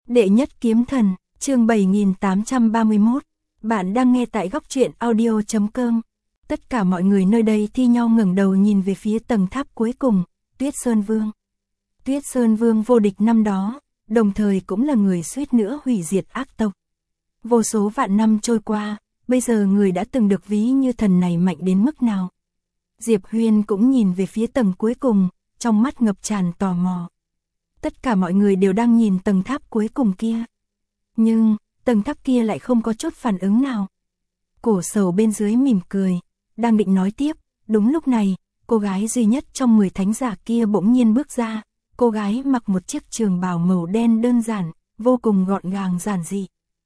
Đệ nhất kiếm thần, chương 7831. Bạn đang nghe tại góc truyện audio.com. Tất cả mọi người nơi đây thi nhau ngẩng đầu nhìn về phía tầng tháp cuối cùng, Tuyết Sơn Vương. Tuyết Sơn Vương vô địch năm đó, đồng thời cũng là người suýt nữa hủy diệt ác tộc. Vô số vạn năm trôi qua, bây giờ người đã từng được ví như thần này mạnh đến mức nào. Diệp Huyên cũng nhìn về phía tầng cuối cùng, trong mắt ngập tràn tò mò. Tất cả mọi người đều đang nhìn tầng tháp cuối cùng kia. Nhưng, tầng tháp kia lại không có chút phản ứng nào. Cổ Sầu bên dưới mỉm cười, đang định nói tiếp, đúng lúc này, cô gái duy nhất trong 10 thánh giả kia bỗng nhiên bước ra. Cô gái mặc một chiếc trường bào màu đen đơn giản, vô cùng gọn gàng giản dị.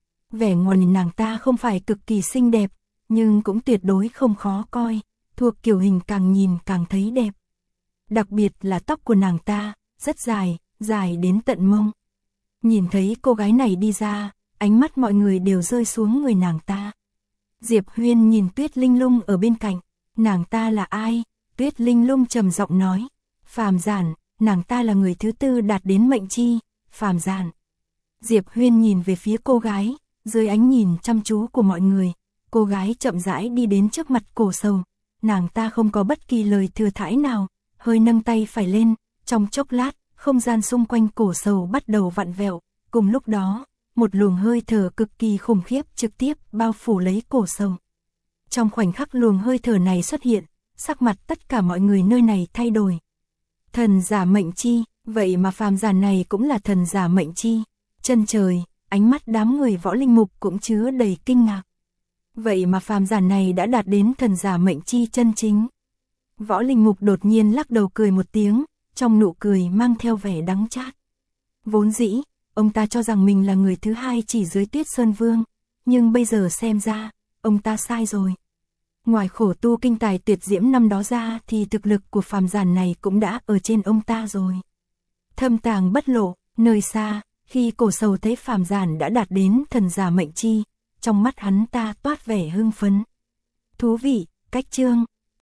Vẻ ngoài nàng ta không phải cực kỳ xinh đẹp, nhưng cũng tuyệt đối không khó coi, thuộc kiểu hình càng nhìn càng thấy đẹp. Đặc biệt là tóc của nàng ta, rất dài, dài đến tận mông. Nhìn thấy cô gái này đi ra, ánh mắt mọi người đều rơi xuống người nàng ta. Diệp Huyên nhìn Tuyết Linh Lung ở bên cạnh, nàng ta là ai? Tuyết Linh Lung trầm giọng nói, Phàm Giản, nàng ta là người thứ tư đạt đến mệnh chi, Phàm Giản. Diệp Huyên nhìn về phía cô gái, dưới ánh nhìn chăm chú của mọi người, cô gái chậm rãi đi đến trước mặt Cổ Sầu. Nàng ta không có bất kỳ lời thừa thãi nào, hơi nâng tay phải lên, trong chốc lát, không gian xung quanh Cổ Sầu bắt đầu vặn vẹo, cùng lúc đó, một luồng hơi thở cực kỳ khủng khiếp trực tiếp bao phủ lấy Cổ Sầu. Trong khoảnh khắc luồng hơi thở này xuất hiện, sắc mặt tất cả mọi người nơi này thay đổi. Thần giả mệnh chi, vậy mà Phàm Giản này cũng là thần giả mệnh chi. Chân trời, ánh mắt đám người Võ Linh Mục cũng chứa đầy kinh ngạc. Vậy mà Phàm Giản này đã đạt đến thần giả mệnh chi chân chính. Võ Linh Mục đột nhiên lắc đầu cười một tiếng, trong nụ cười mang theo vẻ đắng chát. Vốn dĩ, ông ta cho rằng mình là người thứ hai chỉ dưới Tuyết Sơn Vương, nhưng bây giờ xem ra, ông ta sai rồi. Ngoài khổ tu kinh tài tuyệt diễm năm đó ra thì thực lực của Phàm Giản này cũng đã ở trên ông ta rồi. Thâm tàng bất lộ, nơi xa, khi Cổ Sầu thấy Phàm Giản đã đạt đến thần giả mệnh chi, trong mắt hắn ta toát vẻ hưng phấn. Thú vị, cách chương.